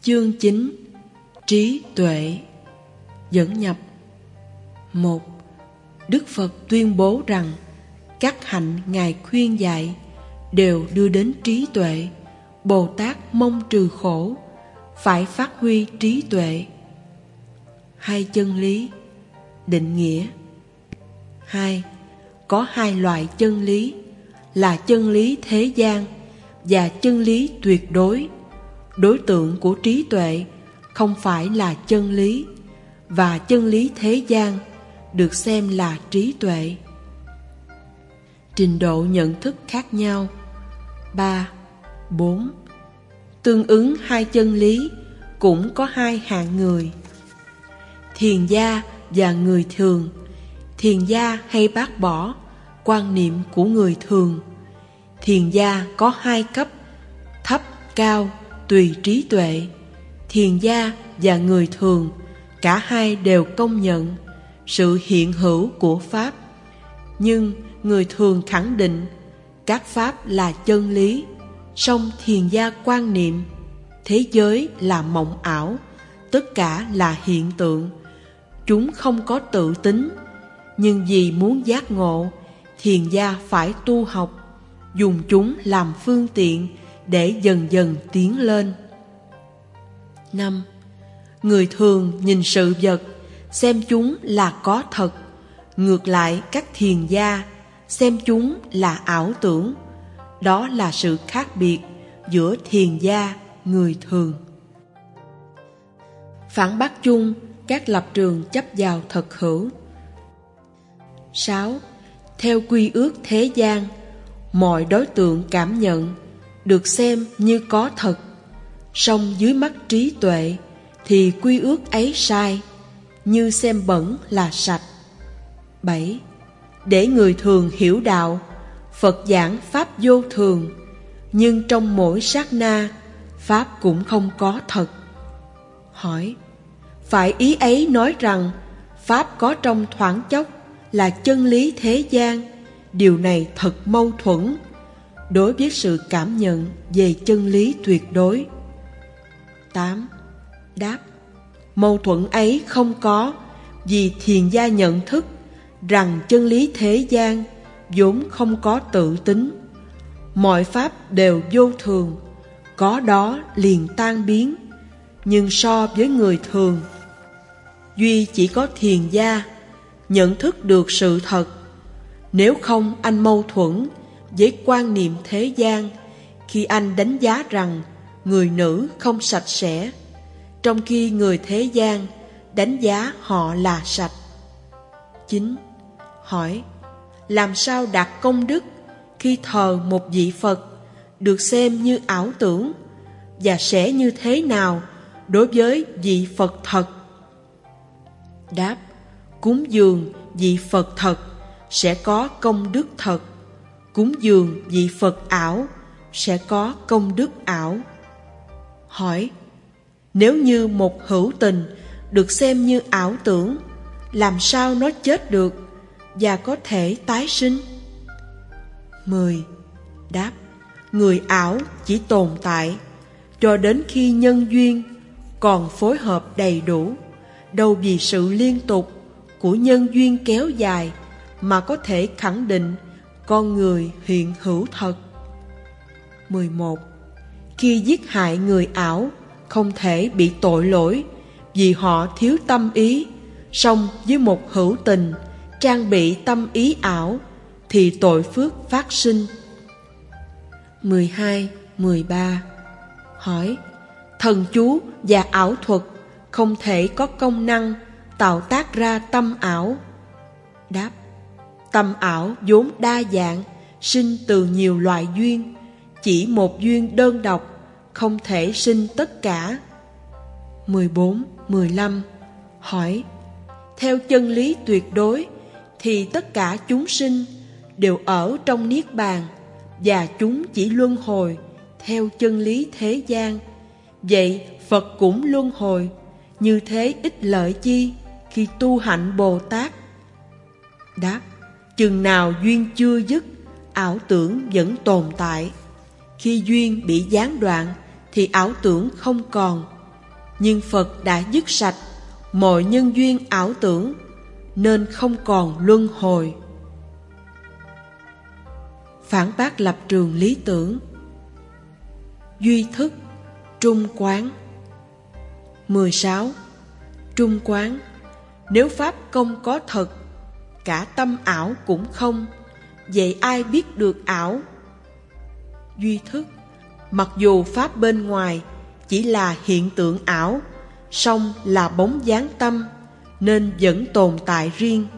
Chương 9. Trí tuệ. Dẫn nhập. 1. Đức Phật tuyên bố rằng các hạnh Ngài khuyên dạy đều đưa đến trí tuệ. Bồ Tát mong trừ khổ, phải phát huy trí tuệ. Hai chân lý. Định nghĩa. 2. Có hai loại chân lý là chân lý thế gian và chân lý tuyệt đối. Đối tượng của trí tuệ không phải là chân lý, và chân lý thế gian được xem là trí tuệ. Trình độ nhận thức khác nhau. 3. 4. Tương ứng hai chân lý cũng có hai hạng người: thiền gia và người thường. Thiền gia hay bác bỏ quan niệm của người thường. Thiền gia có hai cấp: thấp, cao, tùy trí tuệ. Thiền gia và người thường, cả hai đều công nhận sự hiện hữu của Pháp. Nhưng người thường khẳng định các Pháp là chân lý, song thiền gia quan niệm thế giới là mộng ảo, tất cả là hiện tượng, chúng không có tự tính. Nhưng vì muốn giác ngộ, thiền gia phải tu học, dùng chúng làm phương tiện để dần dần tiến lên. 5. Người thường nhìn sự vật, xem chúng là có thật. Ngược lại, các thiền gia xem chúng là ảo tưởng. Đó là sự khác biệt giữa thiền gia, người thường. Phản bác chung các lập trường chấp vào thật hữu. 6. Theo quy ước thế gian, mọi đối tượng cảm nhận được xem như có thật, song dưới mắt trí tuệ thì quy ước ấy sai, như xem bẩn là sạch. 7. Để người thường hiểu đạo, Phật giảng Pháp vô thường, nhưng trong mỗi sát na, Pháp cũng không có thật. Hỏi: phải ý ấy nói rằng Pháp có trong thoáng chốc là chân lý thế gian? Điều này thật mâu thuẫn đối với sự cảm nhận về chân lý tuyệt đối. 8. Đáp: mâu thuẫn ấy không có, vì thiền gia nhận thức rằng chân lý thế gian vốn không có tự tính. Mọi pháp đều vô thường, có đó liền tan biến. Nhưng so với người thường, duy chỉ có thiền gia nhận thức được sự thật. Nếu không, anh mâu thuẫn với quan niệm thế gian khi anh đánh giá rằng người nữ không sạch sẽ, trong khi người thế gian đánh giá họ là sạch. 9. Hỏi: làm sao đạt công đức khi thờ một vị Phật được xem như ảo tưởng, và sẽ như thế nào đối với vị Phật thật? Đáp: cúng dường vị Phật thật sẽ có công đức thật, cúng dường vị Phật ảo sẽ có công đức ảo. Hỏi: nếu như một hữu tình được xem như ảo tưởng, làm sao nó chết được và có thể tái sinh? 10. Đáp: người ảo chỉ tồn tại cho đến khi nhân duyên còn phối hợp đầy đủ, đâu vì sự liên tục của nhân duyên kéo dài mà có thể khẳng định con người hiện hữu thật. 11. Khi giết hại người ảo không thể bị tội lỗi vì họ thiếu tâm ý, song với một hữu tình trang bị tâm ý ảo thì tội phước phát sinh. 12, 13. Hỏi: thần chú và ảo thuật không thể có công năng tạo tác ra tâm ảo. Đáp: tâm ảo vốn đa dạng, sinh từ nhiều loại duyên, chỉ một duyên đơn độc không thể sinh tất cả. 14, 15. Hỏi: theo chân lý tuyệt đối thì tất cả chúng sinh đều ở trong niết bàn, và chúng chỉ luân hồi theo chân lý thế gian. Vậy Phật cũng luân hồi, như thế ích lợi chi khi tu hạnh Bồ Tát? Đáp: chừng nào duyên chưa dứt, ảo tưởng vẫn tồn tại. Khi duyên bị gián đoạn thì ảo tưởng không còn. Nhưng Phật đã dứt sạch mọi nhân duyên ảo tưởng, nên không còn luân hồi. Phản bác lập trường lý tưởng. Duy thức, trung quán. 16. Trung quán. Nếu pháp không có thật, cả tâm ảo cũng không, vậy ai biết được ảo? Duy thức. Mặc dù pháp bên ngoài chỉ là hiện tượng ảo, song là bóng dáng tâm, nên vẫn tồn tại riêng.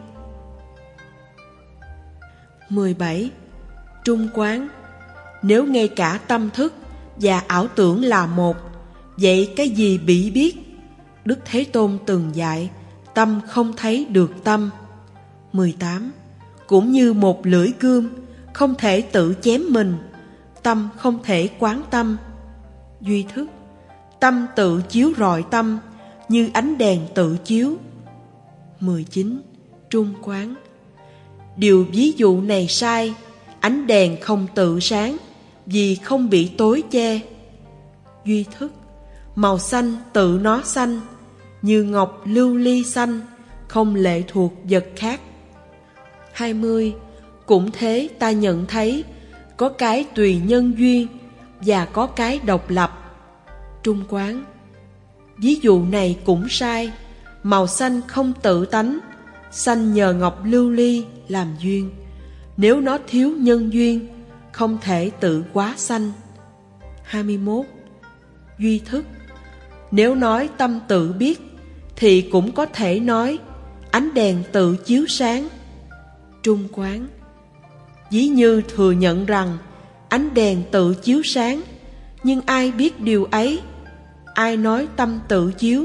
17. Trung quán. Nếu ngay cả tâm thức và ảo tưởng là một, vậy cái gì bị biết? Đức Thế Tôn từng dạy, tâm không thấy được tâm. 18. Cũng như một lưỡi gươm không thể tự chém mình, tâm không thể quán tâm. Duy thức. Tâm tự chiếu rọi tâm, như ánh đèn tự chiếu. 19. Trung quán. Điều ví dụ này sai, ánh đèn không tự sáng, vì không bị tối che. Duy thức. Màu xanh tự nó xanh, như ngọc lưu ly xanh, không lệ thuộc vật khác. 20. Cũng thế, ta nhận thấy có cái tùy nhân duyên và có cái độc lập. Trung quán. Ví dụ này cũng sai, màu xanh không tự tánh, xanh nhờ ngọc lưu ly làm duyên. Nếu nó thiếu nhân duyên, không thể tự quá xanh. 21. Duy thức. Nếu nói tâm tự biết, thì cũng có thể nói ánh đèn tự chiếu sáng. Trung quán. Ví như thừa nhận rằng ánh đèn tự chiếu sáng, nhưng ai biết điều ấy? Ai nói tâm tự chiếu?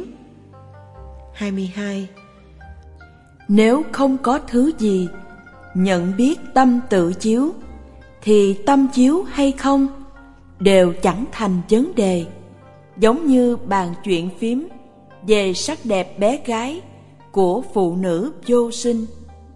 22. Nếu không có thứ gì nhận biết tâm tự chiếu, thì tâm chiếu hay không đều chẳng thành vấn đề. Giống như bàn chuyện phím về sắc đẹp bé gái của phụ nữ vô sinh.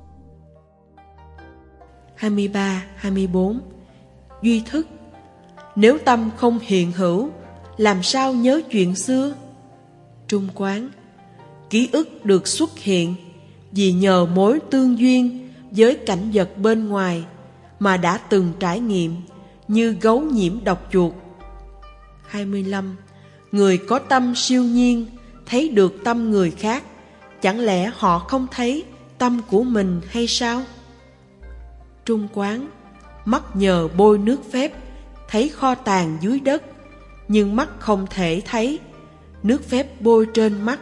23, 24. Duy thức. Nếu tâm không hiện hữu, làm sao nhớ chuyện xưa? Trung quán. Ký ức được xuất hiện vì nhờ mối tương duyên với cảnh vật bên ngoài mà đã từng trải nghiệm, như gấu nhiễm độc chuột. 25. Người có tâm siêu nhiên thấy được tâm người khác, chẳng lẽ họ không thấy tâm của mình hay sao? Trung quán. Mắt nhờ bôi nước phép thấy kho tàng dưới đất, nhưng mắt không thể thấy nước phép bôi trên mắt.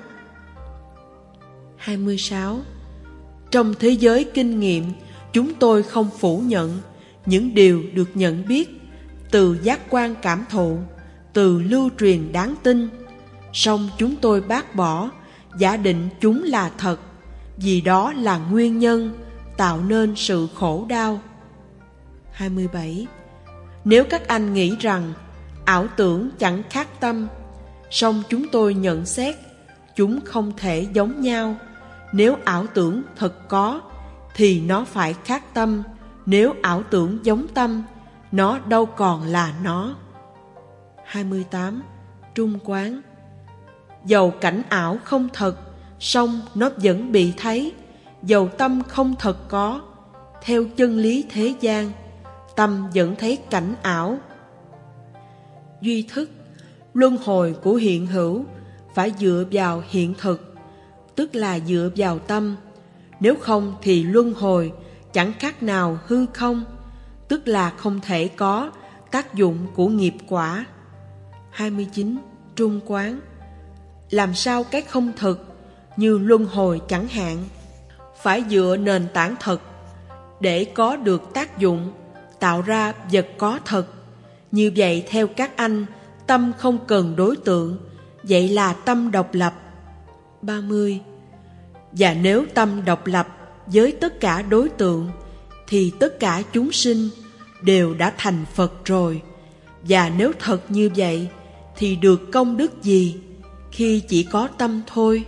26. Trong thế giới kinh nghiệm, chúng tôi không phủ nhận những điều được nhận biết từ giác quan cảm thụ, từ lưu truyền đáng tin, song chúng tôi bác bỏ, giả định chúng là thật, vì đó là nguyên nhân tạo nên sự khổ đau. 27. Nếu các anh nghĩ rằng ảo tưởng chẳng khác tâm, song chúng tôi nhận xét chúng không thể giống nhau. Nếu ảo tưởng thật có, thì nó phải khác tâm. Nếu ảo tưởng giống tâm, nó đâu còn là nó. 28. Trung quán. Dầu cảnh ảo không thật, song nó vẫn bị thấy. Dầu tâm không thật có, theo chân lý thế gian, tâm vẫn thấy cảnh ảo. Duy thức. Luân hồi của hiện hữu phải dựa vào hiện thực, tức là dựa vào tâm. Nếu không thì luân hồi chẳng khác nào hư không, tức là không thể có tác dụng của nghiệp quả. 29. Trung quán. Làm sao cái không thực như luân hồi chẳng hạn, phải dựa nền tảng thật để có được tác dụng, tạo ra vật có thật. Như vậy theo các anh, tâm không cần đối tượng, vậy là tâm độc lập. 30. Và nếu tâm độc lập với tất cả đối tượng, thì tất cả chúng sinh đều đã thành Phật rồi. Và nếu thật như vậy, thì được công đức gì khi chỉ có tâm thôi?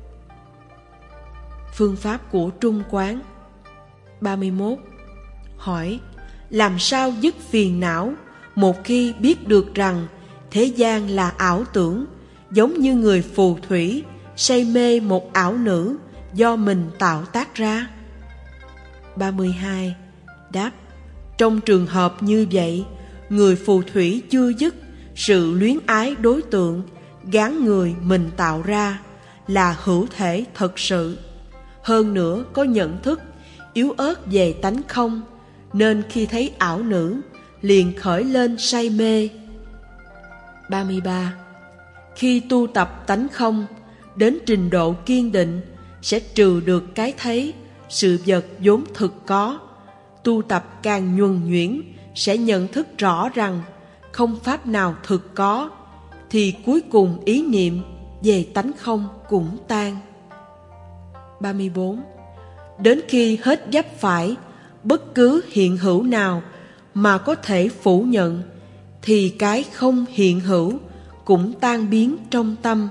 Phương pháp của trung quán. 31. Hỏi: làm sao dứt phiền não một khi biết được rằng thế gian là ảo tưởng, giống như người phù thủy say mê một ảo nữ do mình tạo tác ra? 32. Đáp: trong trường hợp như vậy, người phù thủy chưa dứt sự luyến ái đối tượng gán người mình tạo ra là hữu thể thật sự. Hơn nữa có nhận thức yếu ớt về tánh không, nên khi thấy ảo nữ liền khởi lên say mê. 33. Khi tu tập tánh không đến trình độ kiên định, sẽ trừ được cái thấy, sự vật vốn thực có. Tu tập càng nhuần nhuyễn, sẽ nhận thức rõ rằng không pháp nào thực có, thì cuối cùng ý niệm về tánh không cũng tan. 34. Đến khi hết vấp phải bất cứ hiện hữu nào mà có thể phủ nhận, thì cái không hiện hữu cũng tan biến trong tâm.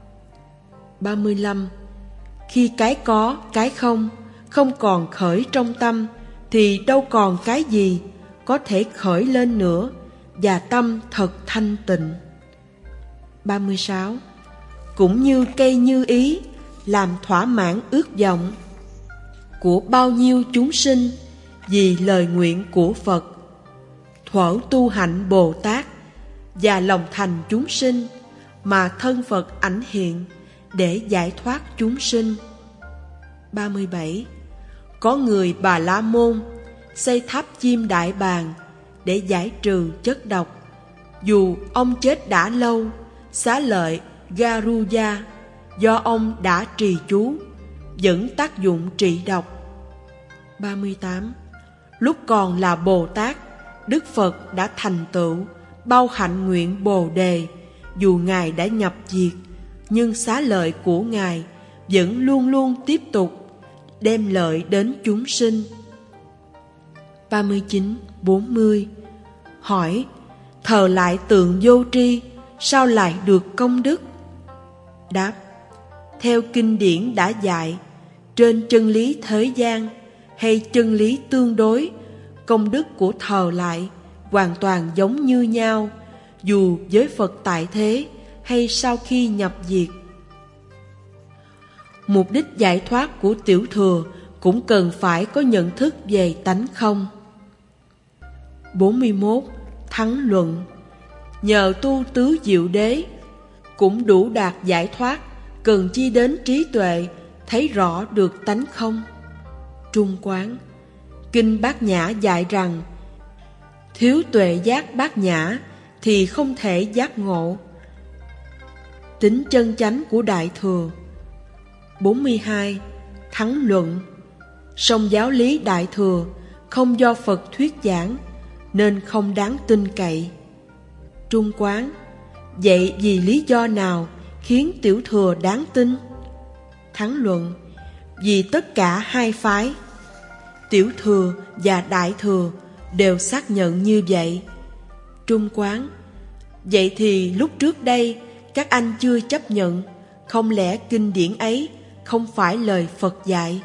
35. Khi cái có, cái không còn khởi trong tâm, thì đâu còn cái gì có thể khởi lên nữa, và tâm thật thanh tịnh. 36. Cũng như cây như ý làm thỏa mãn ước vọng của bao nhiêu chúng sinh vì lời nguyện của Phật, thuở tu hạnh Bồ Tát và lòng thành chúng sinh, mà thân Phật ảnh hiện để giải thoát chúng sinh. 37. Có người Bà La Môn xây tháp chim Đại Bàng để giải trừ chất độc. Dù ông chết đã lâu, xá lợi Garuda do ông đã trì chú vẫn tác dụng trị độc. 38. Lúc còn là Bồ Tát, Đức Phật đã thành tựu bao hạnh nguyện Bồ Đề. Dù Ngài đã nhập diệt, nhưng xá lợi của Ngài vẫn luôn luôn tiếp tục đem lợi đến chúng sinh. 39, 40. Hỏi: thờ lại tượng vô tri sao lại được công đức? Đáp: theo kinh điển đã dạy, trên chân lý thế gian hay chân lý tương đối, công đức của thờ lại hoàn toàn giống như nhau, dù với Phật tại thế hay sau khi nhập diệt. Mục đích giải thoát của tiểu thừa cũng cần phải có nhận thức về tánh không. 41. Thắng luận. Nhờ tu tứ diệu đế cũng đủ đạt giải thoát, cần chi đến trí tuệ thấy rõ được tánh không. Trung quán. Kinh Bát Nhã dạy rằng thiếu tuệ giác bát nhã thì không thể giác ngộ tính chân chánh của Đại Thừa. 42. Thắng luận. Song giáo lý Đại Thừa không do Phật thuyết giảng, nên không đáng tin cậy. Trung quán. Vậy vì lý do nào khiến tiểu thừa đáng tin? Thắng luận. Vì tất cả hai phái, tiểu thừa và đại thừa, đều xác nhận như vậy. Trung quán. Vậy thì lúc trước đây các anh chưa chấp nhận, không lẽ kinh điển ấy không phải lời Phật dạy?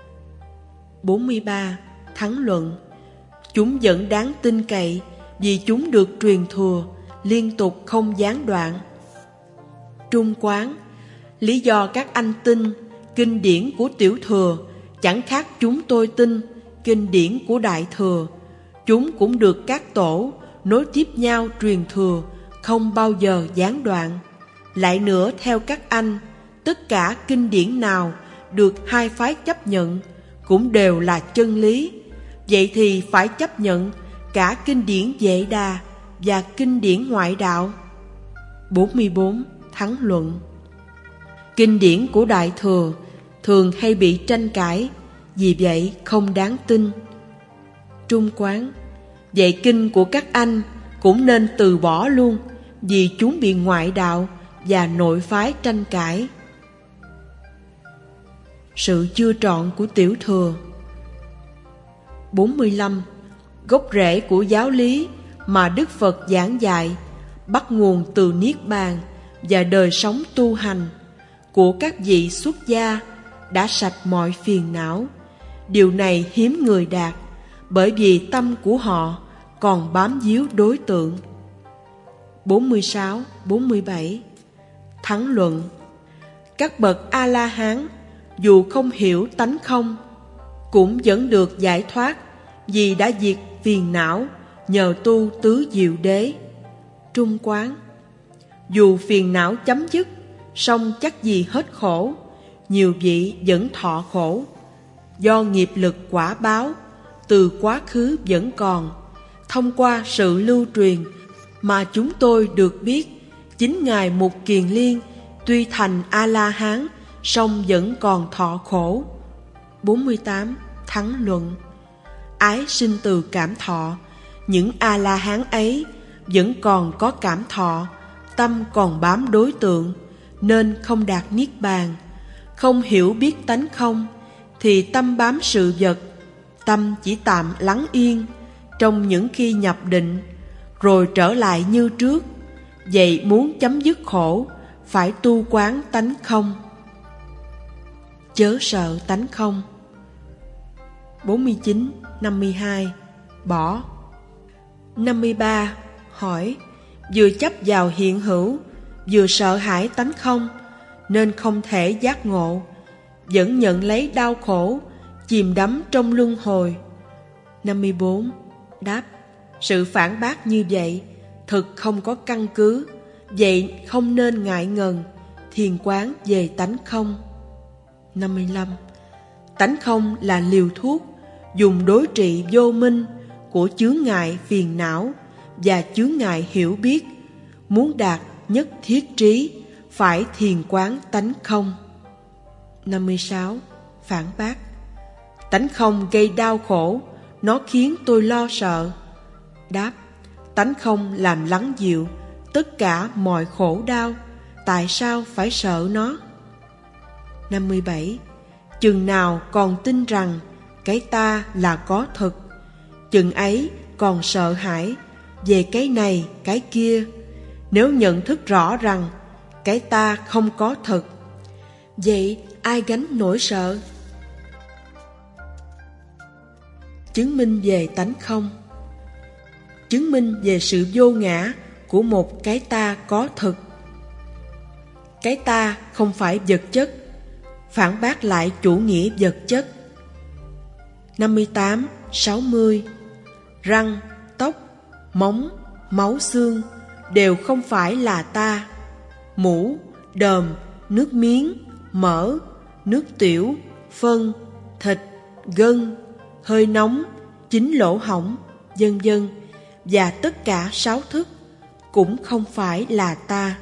43. Thắng luận. Chúng vẫn đáng tin cậy vì chúng được truyền thừa liên tục không gián đoạn. Trung quán. Lý do các anh tin kinh điển của tiểu thừa chẳng khác chúng tôi tin kinh điển của đại thừa. Chúng cũng được các tổ nối tiếp nhau truyền thừa, không bao giờ gián đoạn. Lại nữa, theo các anh, tất cả kinh điển nào được hai phái chấp nhận cũng đều là chân lý. Vậy thì phải chấp nhận cả kinh điển Vệ Đà và kinh điển ngoại đạo. 44. Thắng luận. Kinh điển của Đại Thừa thường hay bị tranh cãi, vì vậy không đáng tin. Trung quán. Vậy kinh của các anh cũng nên từ bỏ luôn, vì chúng bị ngoại đạo và nội phái tranh cãi. Sự chưa trọn của tiểu thừa. 45. Gốc rễ của giáo lý mà Đức Phật giảng dạy bắt nguồn từ Niết Bàn và đời sống tu hành của các vị xuất gia đã sạch mọi phiền não. Điều này hiếm người đạt, bởi vì tâm của họ còn bám víu đối tượng. 46, 47. Thắng luận. Các bậc A-la-hán dù không hiểu tánh không cũng vẫn được giải thoát, vì đã diệt phiền não nhờ tu tứ diệu đế. Trung quán. Dù phiền não chấm dứt, song chắc gì hết khổ, nhiều vị vẫn thọ khổ. Do nghiệp lực quả báo từ quá khứ vẫn còn, thông qua sự lưu truyền mà chúng tôi được biết, chính Ngài Mục Kiền Liên tuy thành A-la-hán song vẫn còn thọ khổ. 48. Thắng luận. Ái sinh từ cảm thọ, những A-la-hán ấy vẫn còn có cảm thọ, tâm còn bám đối tượng, nên không đạt niết bàn. Không hiểu biết tánh không, thì tâm bám sự vật, tâm chỉ tạm lắng yên trong những khi nhập định, rồi trở lại như trước. Vậy muốn chấm dứt khổ, phải tu quán tánh không. Chớ sợ tánh không. 49, 52. Bỏ. 53. Hỏi. Vừa chấp vào hiện hữu, vừa sợ hãi tánh không, nên không thể giác ngộ, vẫn nhận lấy đau khổ, chìm đắm trong luân hồi. 54. Đáp. Sự phản bác như vậy thực không có căn cứ, vậy không nên ngại ngần thiền quán về tánh không. 55. Tánh không là liều thuốc dùng đối trị vô minh của chướng ngại phiền não và chướng ngại hiểu biết. Muốn đạt nhất thiết trí, phải thiền quán tánh không. 56. Phản bác. Tánh không gây đau khổ, nó khiến tôi lo sợ. Đáp. Tánh không làm lắng dịu tất cả mọi khổ đau, tại sao phải sợ nó? 57. Chừng nào còn tin rằng cái ta là có thực, chừng ấy còn sợ hãi về cái này cái kia. Nếu nhận thức rõ rằng cái ta không có thực, vậy ai gánh nỗi sợ? Chứng minh về tánh không. Chứng minh về sự vô ngã của một cái ta có thực. Cái ta không phải vật chất, phản bác lại chủ nghĩa vật chất. 58, 60. Răng, tóc, móng, máu xương đều không phải là ta. Mũ, đờm, nước miếng, mỡ, nước tiểu, phân, thịt, gân, hơi nóng, chính lỗ hổng, vân vân, và tất cả sáu thức cũng không phải là ta.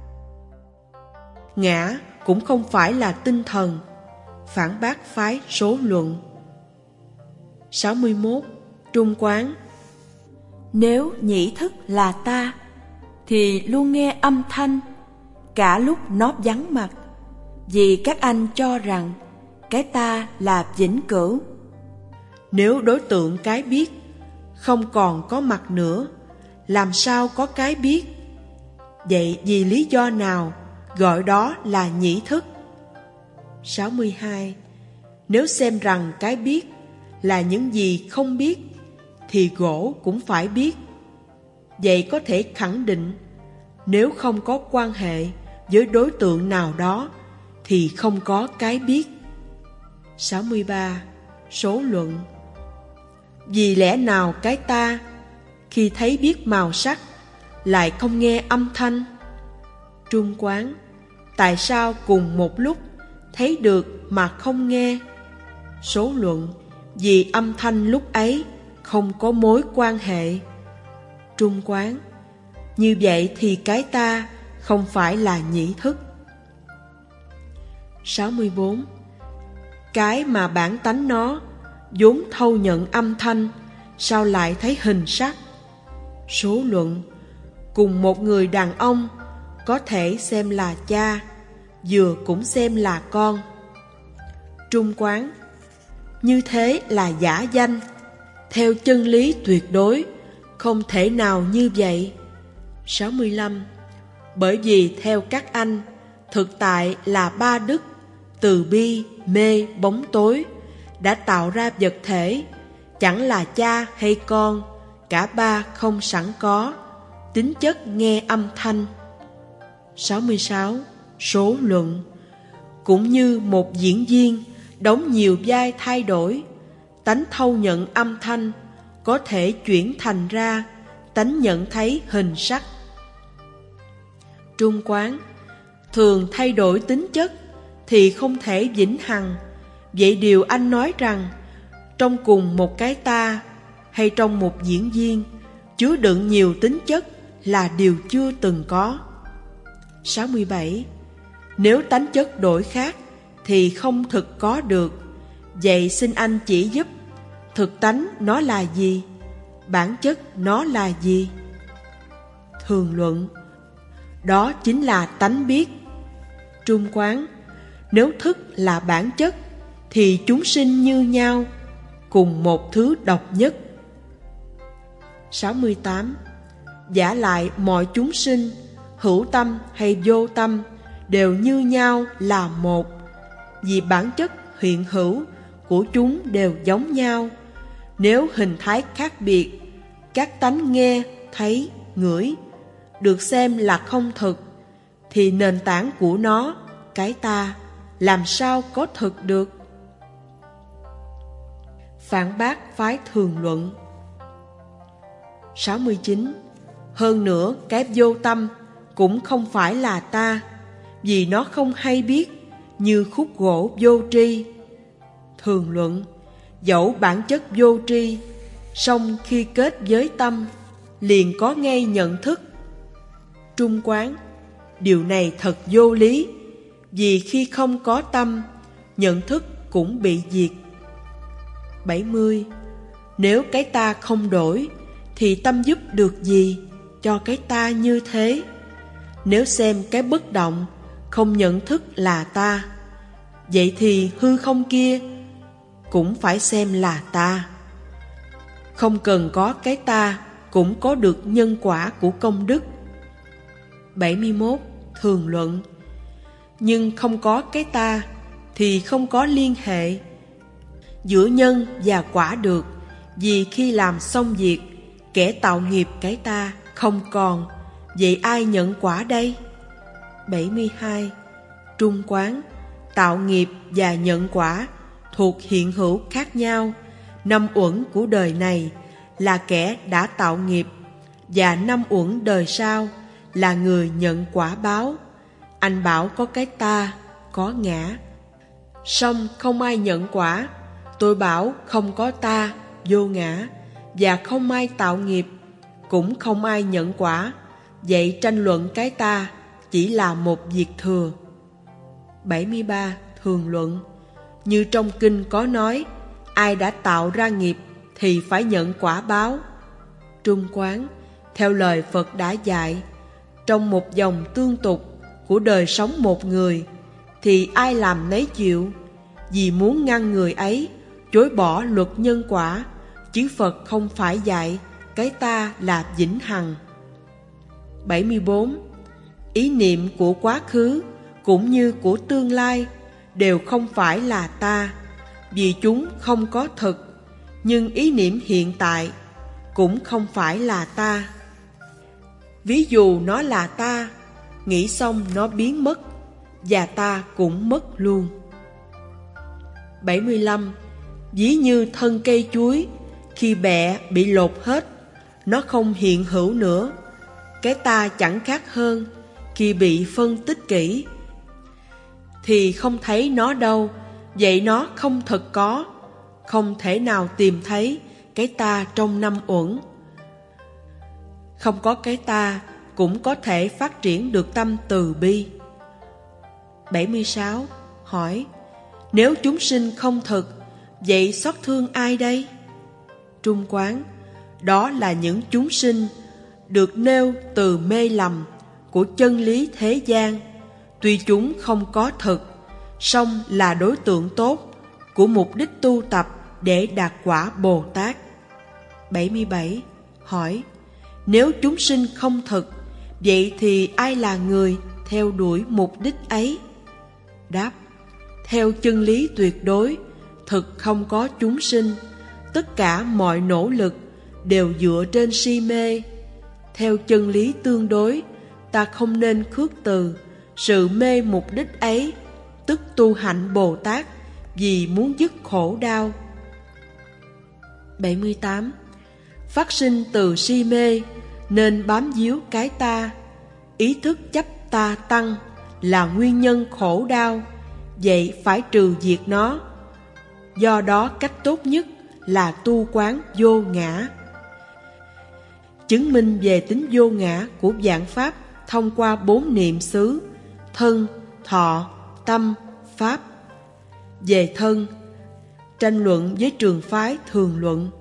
Ngã cũng không phải là tinh thần, phản bác phái số luận. 61. Trung quán. Nếu nhĩ thức là ta, thì luôn nghe âm thanh cả lúc nó vắng mặt, vì các anh cho rằng cái ta là vĩnh cửu. Nếu đối tượng cái biết không còn có mặt nữa, làm sao có cái biết? Vậy vì lý do nào gọi đó là nhĩ thức? 62. Nếu xem rằng cái biết là những gì không biết, thì gỗ cũng phải biết. Vậy có thể khẳng định, nếu không có quan hệ với đối tượng nào đó, thì không có cái biết. 63. Số luận. Vì lẽ nào cái ta, khi thấy biết màu sắc, lại không nghe âm thanh? Trung quán. Tại sao cùng một lúc thấy được mà không nghe? Số luận. Vì âm thanh lúc ấy không có mối quan hệ. Trung quán. Như vậy thì cái ta không phải là nhĩ thức. 64. Cái mà bản tánh nó vốn thâu nhận âm thanh, sao lại thấy hình sắc? Số luận. Cùng một người đàn ông có thể xem là cha, vừa cũng xem là con. Trung quán. Như thế là giả danh. Theo chân lý tuyệt đối, không thể nào như vậy. 65. Bởi vì theo các anh, thực tại là ba đức, từ bi, mê, bóng tối, đã tạo ra vật thể, chẳng là cha hay con, cả ba không sẵn có, tính chất nghe âm thanh. 66. số luận. Cũng như một diễn viên đóng nhiều vai thay đổi, tánh thâu nhận âm thanh có thể chuyển thành ra tánh nhận thấy hình sắc. Trung quán, thường thay đổi tính chất thì không thể vĩnh hằng. Vậy điều anh nói rằng trong cùng một cái ta hay trong một diễn viên chứa đựng nhiều tính chất là điều chưa từng có. 67. Nếu tánh chất đổi khác thì không thực có được. Vậy xin anh chỉ giúp thực tánh nó là gì? Bản chất nó là gì? Thường luận, đó chính là tánh biết. Trung quán, nếu thức là bản chất thì chúng sinh như nhau, cùng một thứ độc nhất. 68. Vả lại mọi chúng sinh, hữu tâm hay vô tâm, đều như nhau là một, vì bản chất hiện hữu của chúng đều giống nhau. Nếu hình thái khác biệt, các tánh nghe, thấy, ngửi được xem là không thực, thì nền tảng của nó, cái ta, làm sao có thực được? Phản bác phái thường luận. 69. Hơn nữa, cái vô tâm cũng không phải là ta, vì nó không hay biết, như khúc gỗ vô tri. Thường luận, dẫu bản chất vô tri, song khi kết với tâm, liền có ngay nhận thức. Trung quán, điều này thật vô lý, vì khi không có tâm, nhận thức cũng bị diệt. 70. Nếu cái ta không đổi, thì tâm giúp được gì cho cái ta như thế? Nếu xem cái bất động không nhận thức là ta, vậy thì hư không kia cũng phải xem là ta. Không cần có cái ta cũng có được nhân quả của công đức. 71. Thường luận, nhưng không có cái ta thì không có liên hệ giữa nhân và quả được, vì khi làm xong việc, kẻ tạo nghiệp cái ta không còn, vậy ai nhận quả đây? 72. Trung quán, tạo nghiệp và nhận quả thuộc hiện hữu khác nhau. Năm uẩn của đời này là kẻ đã tạo nghiệp, và năm uẩn đời sau là người nhận quả báo. Anh bảo có cái ta, có ngã, song không ai nhận quả. Tôi bảo không có ta, vô ngã, và không ai tạo nghiệp, cũng không ai nhận quả. Vậy tranh luận cái ta chỉ là một việc thừa. 73. Thường luận, như trong kinh có nói, ai đã tạo ra nghiệp thì phải nhận quả báo. Trung quán, theo lời Phật đã dạy, trong một dòng tương tục của đời sống một người, thì ai làm nấy chịu, vì muốn ngăn người ấy chối bỏ luật nhân quả, chứ Phật không phải dạy cái ta là vĩnh hằng. 74. Ý niệm của quá khứ cũng như của tương lai đều không phải là ta, vì chúng không có thực, nhưng ý niệm hiện tại cũng không phải là ta. Ví dụ nó là ta, nghĩ xong nó biến mất, và ta cũng mất luôn. 75. Ví như thân cây chuối, khi bẹ bị lột hết, nó không hiện hữu nữa. Cái ta chẳng khác hơn, khi bị phân tích kỹ thì không thấy nó đâu, vậy nó không thật có, không thể nào tìm thấy cái ta trong năm uẩn. Không có cái ta cũng có thể phát triển được tâm từ bi. 76. Hỏi, nếu chúng sinh không thực, vậy xót thương ai đây? Trung quán, đó là những chúng sinh được nêu từ mê lầm của chân lý thế gian. Tuy chúng không có thực, song là đối tượng tốt của mục đích tu tập để đạt quả Bồ Tát. 77. Hỏi, nếu chúng sinh không thực, vậy thì ai là người theo đuổi mục đích ấy? Đáp, theo chân lý tuyệt đối, thực không có chúng sinh. Tất cả mọi nỗ lực đều dựa trên si mê. Theo chân lý tương đối, ta không nên khước từ, Sự mê mục đích ấy, tức tu hạnh Bồ Tát, vì muốn dứt khổ đau. 78. Phát sinh từ si mê, nên bám víu cái ta. Ý thức chấp ta tăng là nguyên nhân khổ đau, vậy phải trừ diệt nó. Do đó cách tốt nhất là tu quán vô ngã. Chứng minh về tính vô ngã của vạn pháp thông qua 4 niệm xứ: thân, thọ, tâm, pháp. Về thân, tranh luận với trường phái thường luận.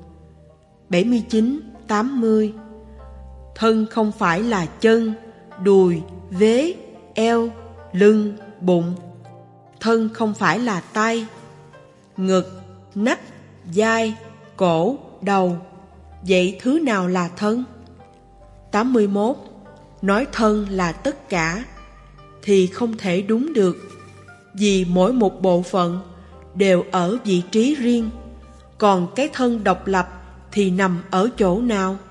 79-80. Thân không phải là chân, đùi, vế, eo, lưng, bụng. Thân không phải là tay, ngực, nách, vai, cổ, đầu. Vậy thứ nào là thân? 81. Nói thân là tất cả thì không thể đúng được, vì mỗi một bộ phận đều ở vị trí riêng. Còn cái thân độc lập thì nằm ở chỗ nào?